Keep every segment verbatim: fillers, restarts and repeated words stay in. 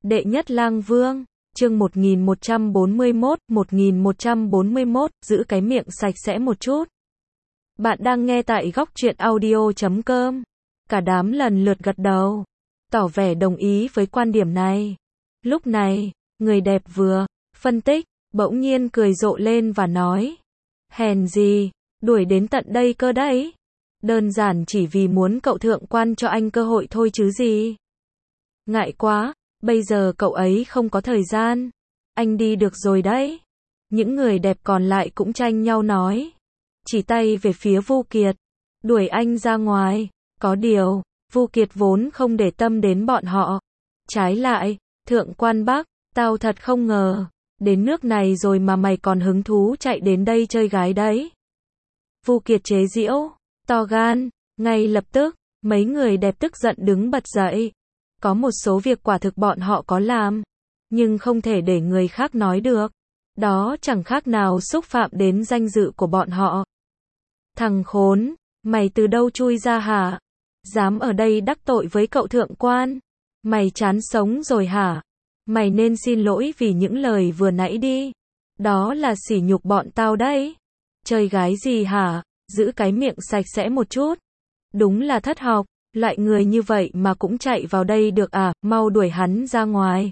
Đệ nhất lang vương, chương một nghìn một trăm bốn mươi mốt, một nghìn một trăm bốn mươi mốt, giữ cái miệng sạch sẽ một chút. Bạn đang nghe tại góc truyện audio chấm com. Cả đám lần lượt gật đầu, tỏ vẻ đồng ý với quan điểm này. Lúc này, người đẹp vừa phân tích, bỗng nhiên cười rộ lên và nói: hèn gì, đuổi đến tận đây cơ đấy. Đơn giản chỉ vì muốn cậu thượng quan cho anh cơ hội thôi chứ gì. Ngại quá, bây giờ cậu ấy không có thời gian. Anh đi được rồi đấy. Những người đẹp còn lại cũng tranh nhau nói. Chỉ tay về phía Vu Kiệt. Đuổi anh ra ngoài. Có điều, Vu Kiệt vốn không để tâm đến bọn họ. Trái lại, thượng quan Bắc, tao thật không ngờ. Đến nước này rồi mà mày còn hứng thú chạy đến đây chơi gái đấy. Vu Kiệt chế giễu, to gan. Ngay lập tức, mấy người đẹp tức giận đứng bật dậy. Có một số việc quả thực bọn họ có làm, nhưng không thể để người khác nói được. Đó chẳng khác nào xúc phạm đến danh dự của bọn họ. Thằng khốn, mày từ đâu chui ra hả? Dám ở đây đắc tội với cậu thượng quan? Mày chán sống rồi hả? Mày nên xin lỗi vì những lời vừa nãy đi. Đó là sỉ nhục bọn tao đấy. Chơi gái gì hả? Giữ cái miệng sạch sẽ một chút. Đúng là thất học. Loại người như vậy mà cũng chạy vào đây được à, mau đuổi hắn ra ngoài.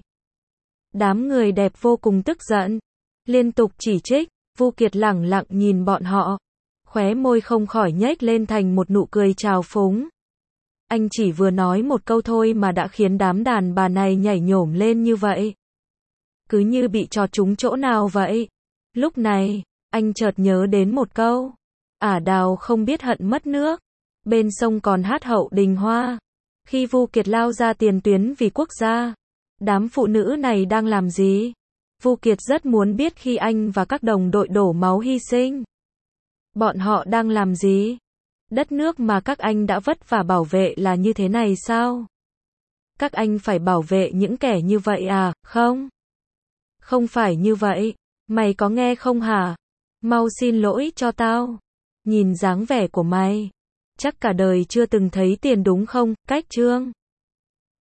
Đám người đẹp vô cùng tức giận, liên tục chỉ trích. Vu Kiệt lẳng lặng nhìn bọn họ, khóe môi không khỏi nhếch lên thành một nụ cười trào phúng. Anh chỉ vừa nói một câu thôi mà đã khiến đám đàn bà này nhảy nhổm lên như vậy. Cứ như bị chọt trúng chỗ nào vậy. Lúc này, anh chợt nhớ đến một câu. Ả đào không biết hận mất nước. Bên sông còn hát hậu đình hoa. Khi Vu Kiệt lao ra tiền tuyến vì quốc gia, đám phụ nữ này đang làm gì? Vu Kiệt rất muốn biết khi anh và các đồng đội đổ máu hy sinh, bọn họ đang làm gì? Đất nước mà các anh đã vất vả bảo vệ là như thế này sao? Các anh phải bảo vệ những kẻ như vậy à, không? Không phải như vậy. Mày có nghe không hả? Mau xin lỗi cho tao. Nhìn dáng vẻ của mày, chắc cả đời chưa từng thấy tiền đúng không? Cách trương.